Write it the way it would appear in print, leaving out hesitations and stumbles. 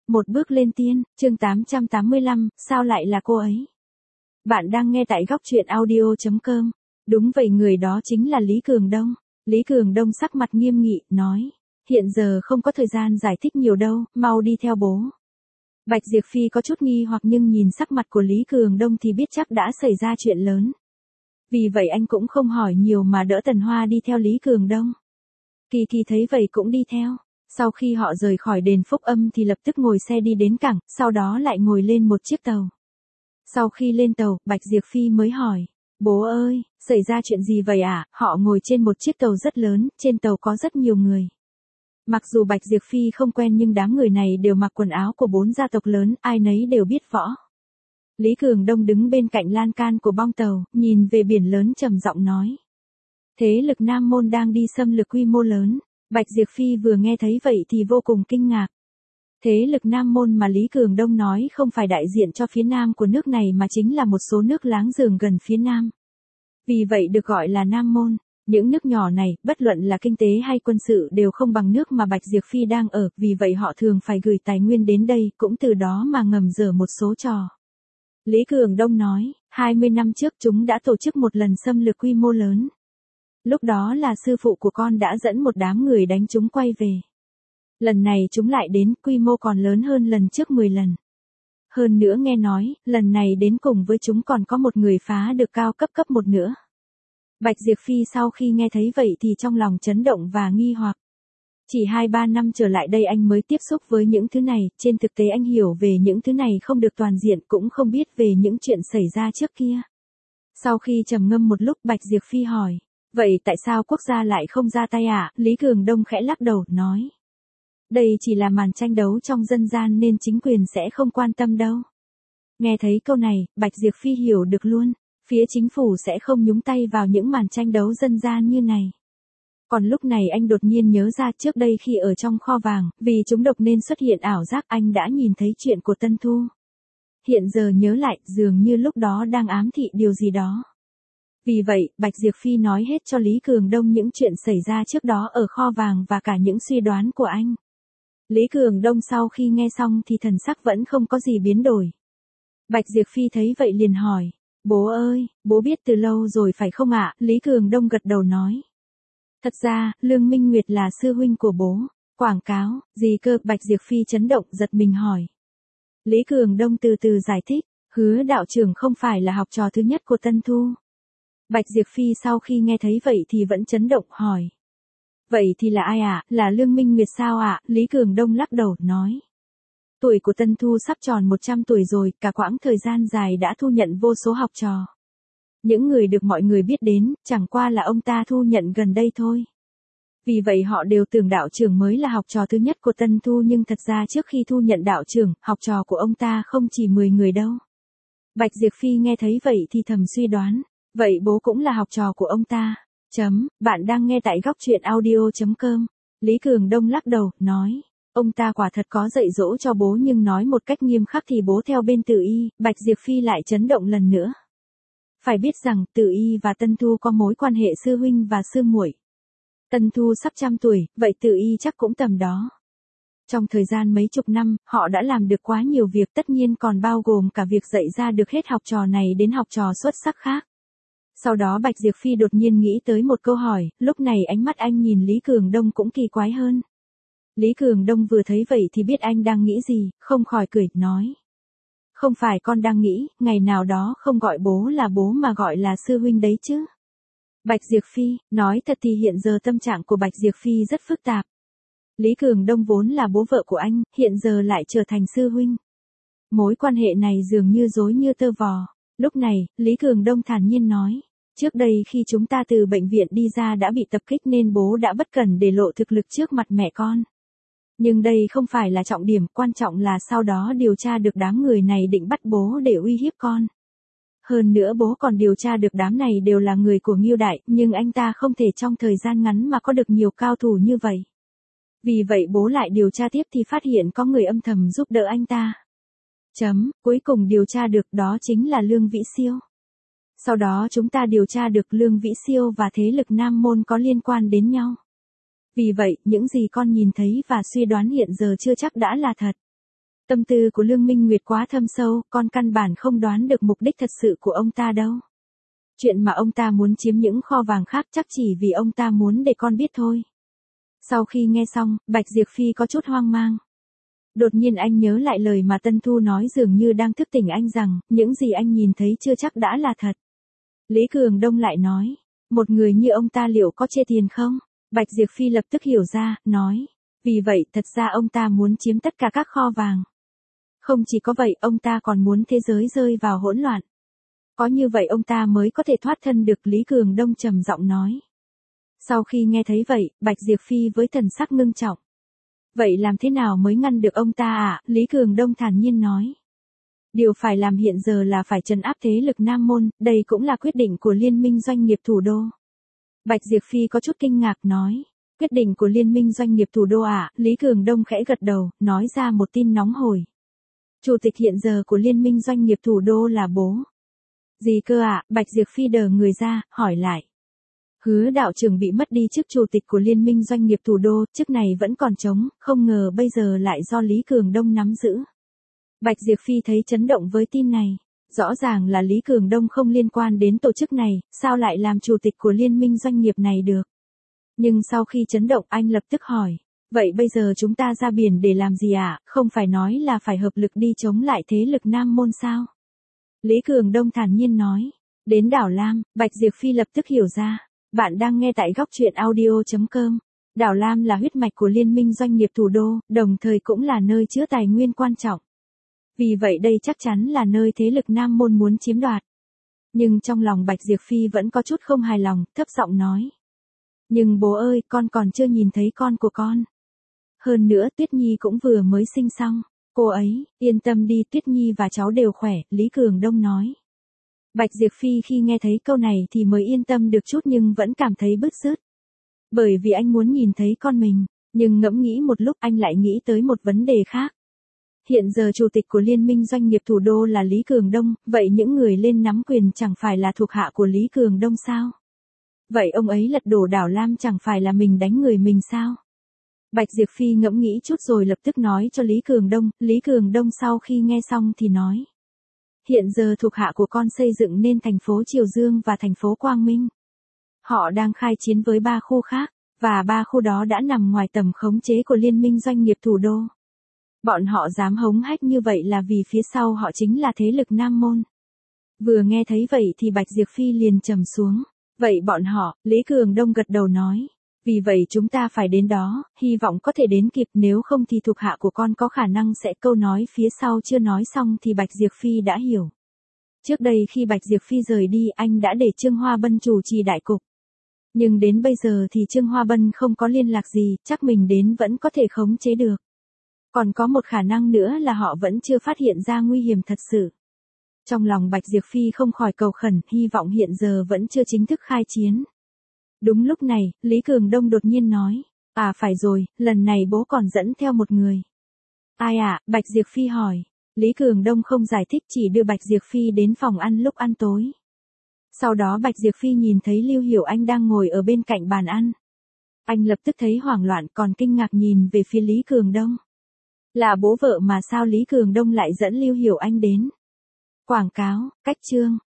Một bước lên tiên, chương 885, sao lại là cô ấy? Bạn đang nghe tại góc truyện audio.com. Đúng vậy, người đó chính là Lý Cường Đông. Lý Cường Đông sắc mặt nghiêm nghị, nói. Hiện giờ không có thời gian giải thích nhiều đâu, mau đi theo bố. Bạch Diệp Phi có chút nghi hoặc nhưng nhìn sắc mặt của Lý Cường Đông thì biết chắc đã xảy ra chuyện lớn. Vì vậy anh cũng không hỏi nhiều mà đỡ Tần Hoa đi theo Lý Cường Đông. Kỳ Kỳ thấy vậy cũng đi theo. Sau khi họ rời khỏi đền Phúc Âm thì lập tức ngồi xe đi đến cảng, sau đó lại ngồi lên một chiếc tàu. Sau khi lên tàu, Bạch Diệp Phi mới hỏi, bố ơi, xảy ra chuyện gì vậy ạ? Họ ngồi trên một chiếc tàu rất lớn, trên tàu có rất nhiều người. Mặc dù Bạch Diệp Phi không quen nhưng đám người này đều mặc quần áo của 4 gia tộc lớn, ai nấy đều biết võ. Lý Cường Đông đứng bên cạnh lan can của bong tàu, nhìn về biển lớn trầm giọng nói. Thế lực Nam Môn đang đi xâm lược quy mô lớn. Bạch Diệp Phi vừa nghe thấy vậy thì vô cùng kinh ngạc. Thế lực Nam Môn mà Lý Cường Đông nói không phải đại diện cho phía Nam của nước này mà chính là một số nước láng giềng gần phía Nam. Vì vậy được gọi là Nam Môn. Những nước nhỏ này, bất luận là kinh tế hay quân sự đều không bằng nước mà Bạch Diệp Phi đang ở, vì vậy họ thường phải gửi tài nguyên đến đây, cũng từ đó mà ngầm dở một số trò. Lý Cường Đông nói, 20 năm trước chúng đã tổ chức một lần xâm lược quy mô lớn. Lúc đó là sư phụ của con đã dẫn một đám người đánh chúng quay về. Lần này chúng lại đến, quy mô còn lớn hơn lần trước 10 lần. Hơn nữa nghe nói, lần này đến cùng với chúng còn có một người phá được cao cấp một nữa. Bạch Diệp Phi sau khi nghe thấy vậy thì trong lòng chấn động và nghi hoặc. Chỉ 2-3 năm trở lại đây anh mới tiếp xúc với những thứ này, trên thực tế anh hiểu về những thứ này không được toàn diện, cũng không biết về những chuyện xảy ra trước kia. Sau khi trầm ngâm một lúc, Bạch Diệp Phi hỏi. Vậy tại sao quốc gia lại không ra tay ạ? Lý Cường Đông khẽ lắc đầu, nói. Đây chỉ là màn tranh đấu trong dân gian nên chính quyền sẽ không quan tâm đâu. Nghe thấy câu này, Bạch Diệp Phi hiểu được luôn. Phía chính phủ sẽ không nhúng tay vào những màn tranh đấu dân gian như này. Còn lúc này anh đột nhiên nhớ ra trước đây khi ở trong kho vàng, vì chúng độc nên xuất hiện ảo giác, anh đã nhìn thấy chuyện của Tân Thu. Hiện giờ nhớ lại, dường như lúc đó đang ám thị điều gì đó. Vì vậy, Bạch Diệp Phi nói hết cho Lý Cường Đông những chuyện xảy ra trước đó ở kho vàng và cả những suy đoán của anh. Lý Cường Đông sau khi nghe xong thì thần sắc vẫn không có gì biến đổi. Bạch Diệp Phi thấy vậy liền hỏi, bố ơi, bố biết từ lâu rồi phải không ạ? Lý Cường Đông gật đầu nói. Thật ra, Lương Minh Nguyệt là sư huynh của bố. Quảng cáo, gì cơ? Bạch Diệp Phi chấn động giật mình hỏi. Lý Cường Đông từ từ giải thích, Hứa đạo trưởng không phải là học trò thứ nhất của Tân Thu. Bạch Diệp Phi sau khi nghe thấy vậy thì vẫn chấn động hỏi. Vậy thì là ai ạ? Là Lương Minh Nguyệt sao ạ? Lý Cường Đông lắc đầu, nói. Tuổi của Tân Thu sắp tròn 100 tuổi rồi, cả quãng thời gian dài đã thu nhận vô số học trò. Những người được mọi người biết đến, chẳng qua là ông ta thu nhận gần đây thôi. Vì vậy họ đều tưởng đạo trưởng mới là học trò thứ nhất của Tân Thu, nhưng thật ra trước khi thu nhận đạo trưởng, học trò của ông ta không chỉ 10 người đâu. Bạch Diệp Phi nghe thấy vậy thì thầm suy đoán. Vậy bố cũng là học trò của ông ta. Bạn đang nghe tại góc truyện audio.com. Lý Cường Đông lắc đầu, nói. Ông ta quả thật có dạy dỗ cho bố nhưng nói một cách nghiêm khắc thì bố theo bên Từ Y. Bạch Diệp Phi lại chấn động lần nữa. Phải biết rằng Từ Y và Tân Thu có mối quan hệ sư huynh và sư muội. Tân Thu sắp 100 tuổi, vậy Từ Y chắc cũng tầm đó. Trong thời gian mấy chục năm, họ đã làm được quá nhiều việc, tất nhiên còn bao gồm cả việc dạy ra được hết học trò này đến học trò xuất sắc khác. Sau đó Bạch Diệp Phi đột nhiên nghĩ tới một câu hỏi, lúc này ánh mắt anh nhìn Lý Cường Đông cũng kỳ quái hơn. Lý Cường Đông vừa thấy vậy thì biết anh đang nghĩ gì, không khỏi cười, nói. Không phải con đang nghĩ, ngày nào đó không gọi bố là bố mà gọi là sư huynh đấy chứ. Bạch Diệp Phi, nói thật thì hiện giờ tâm trạng của Bạch Diệp Phi rất phức tạp. Lý Cường Đông vốn là bố vợ của anh, hiện giờ lại trở thành sư huynh. Mối quan hệ này dường như rối như tơ vò. Lúc này, Lý Cường Đông thản nhiên nói. Trước đây khi chúng ta từ bệnh viện đi ra đã bị tập kích nên bố đã bất cần để lộ thực lực trước mặt mẹ con. Nhưng đây không phải là trọng điểm, quan trọng là sau đó điều tra được đám người này định bắt bố để uy hiếp con. Hơn nữa bố còn điều tra được đám này đều là người của Ngưu Đại, nhưng anh ta không thể trong thời gian ngắn mà có được nhiều cao thủ như vậy. Vì vậy bố lại điều tra tiếp thì phát hiện có người âm thầm giúp đỡ anh ta. Cuối cùng điều tra được đó chính là Lương Vĩ Siêu. Sau đó chúng ta điều tra được Lương Vĩ Siêu và thế lực Nam Môn có liên quan đến nhau. Vì vậy, những gì con nhìn thấy và suy đoán hiện giờ chưa chắc đã là thật. Tâm tư của Lương Minh Nguyệt quá thâm sâu, con căn bản không đoán được mục đích thật sự của ông ta đâu. Chuyện mà ông ta muốn chiếm những kho vàng khác chắc chỉ vì ông ta muốn để con biết thôi. Sau khi nghe xong, Bạch Diệp Phi có chút hoang mang. Đột nhiên anh nhớ lại lời mà Tân Thu nói dường như đang thức tỉnh anh rằng, những gì anh nhìn thấy chưa chắc đã là thật. Lý Cường Đông lại nói, một người như ông ta liệu có chê tiền không? Bạch Diệp Phi lập tức hiểu ra, nói, vì vậy thật ra ông ta muốn chiếm tất cả các kho vàng. Không chỉ có vậy, ông ta còn muốn thế giới rơi vào hỗn loạn. Có như vậy ông ta mới có thể thoát thân được, Lý Cường Đông trầm giọng nói. Sau khi nghe thấy vậy, Bạch Diệp Phi với thần sắc ngưng trọng. Vậy làm thế nào mới ngăn được ông ta ạ? Lý Cường Đông thản nhiên nói. Điều phải làm hiện giờ là phải trấn áp thế lực Nam Môn, đây cũng là quyết định của Liên minh Doanh nghiệp Thủ đô. Bạch Diệp Phi có chút kinh ngạc nói. Quyết định của Liên minh Doanh nghiệp Thủ đô ạ? Lý Cường Đông khẽ gật đầu, nói ra một tin nóng hổi. Chủ tịch hiện giờ của Liên minh Doanh nghiệp Thủ đô là bố. Gì cơ ạ? Bạch Diệp Phi đờ người ra, hỏi lại. Hứa đạo trưởng bị mất đi chức chủ tịch của Liên minh Doanh nghiệp Thủ đô, chức này vẫn còn trống, không ngờ bây giờ lại do Lý Cường Đông nắm giữ. Bạch Diệp Phi thấy chấn động với tin này. Rõ ràng là Lý Cường Đông không liên quan đến tổ chức này, sao lại làm chủ tịch của Liên minh Doanh nghiệp này được? Nhưng sau khi chấn động anh lập tức hỏi. Vậy bây giờ chúng ta ra biển để làm gì ạ? Không phải nói là phải hợp lực đi chống lại thế lực Nam Môn sao? Lý Cường Đông thản nhiên nói. Đến đảo Lam, Bạch Diệp Phi lập tức hiểu ra. Bạn đang nghe tại góc truyện audio.com. Đảo Lam là huyết mạch của Liên minh Doanh nghiệp Thủ đô, đồng thời cũng là nơi chứa tài nguyên quan trọng. Vì vậy đây chắc chắn là nơi thế lực Nam Môn muốn chiếm đoạt. Nhưng trong lòng Bạch Diệp Phi vẫn có chút không hài lòng, thấp giọng nói. Nhưng bố ơi, con còn chưa nhìn thấy con của con. Hơn nữa Tuyết Nhi cũng vừa mới sinh xong. Cô ấy, yên tâm đi, Tuyết Nhi và cháu đều khỏe, Lý Cường Đông nói. Bạch Diệp Phi khi nghe thấy câu này thì mới yên tâm được chút nhưng vẫn cảm thấy bứt rứt. Bởi vì anh muốn nhìn thấy con mình, nhưng ngẫm nghĩ một lúc anh lại nghĩ tới một vấn đề khác. Hiện giờ chủ tịch của Liên minh Doanh nghiệp Thủ đô là Lý Cường Đông, vậy những người lên nắm quyền chẳng phải là thuộc hạ của Lý Cường Đông sao? Vậy ông ấy lật đổ đảo Lam chẳng phải là mình đánh người mình sao? Bạch Diệp Phi ngẫm nghĩ chút rồi lập tức nói cho Lý Cường Đông sau khi nghe xong thì nói. Hiện giờ thuộc hạ của con xây dựng nên thành phố Triều Dương và thành phố Quang Minh. Họ đang khai chiến với 3 khu khác, và 3 khu đó đã nằm ngoài tầm khống chế của Liên minh Doanh nghiệp Thủ đô. Bọn họ dám hống hách như vậy là vì phía sau họ chính là thế lực Nam Môn. Vừa nghe thấy vậy thì Bạch Diệp Phi liền trầm xuống. Vậy bọn họ, Lý Cường Đông gật đầu nói. Vì vậy chúng ta phải đến đó, hy vọng có thể đến kịp, nếu không thì thuộc hạ của con có khả năng sẽ. Câu nói phía sau chưa nói xong thì Bạch Diệp Phi đã hiểu. Trước đây khi Bạch Diệp Phi rời đi anh đã để Trương Hoa Bân chủ trì đại cục. Nhưng đến bây giờ thì Trương Hoa Bân không có liên lạc gì, chắc mình đến vẫn có thể khống chế được. Còn có một khả năng nữa là họ vẫn chưa phát hiện ra nguy hiểm thật sự. Trong lòng Bạch Diệp Phi không khỏi cầu khẩn, hy vọng hiện giờ vẫn chưa chính thức khai chiến. Đúng lúc này, Lý Cường Đông đột nhiên nói. À phải rồi, lần này bố còn dẫn theo một người. Ai ạ? Bạch Diệp Phi hỏi. Lý Cường Đông không giải thích, chỉ đưa Bạch Diệp Phi đến phòng ăn lúc ăn tối. Sau đó Bạch Diệp Phi nhìn thấy Lưu Hiểu Anh đang ngồi ở bên cạnh bàn ăn. Anh lập tức thấy hoảng loạn còn kinh ngạc nhìn về phía Lý Cường Đông. Là bố vợ mà sao Lý Cường Đông lại dẫn Lưu Hiểu Anh đến? Quảng cáo, cách chương.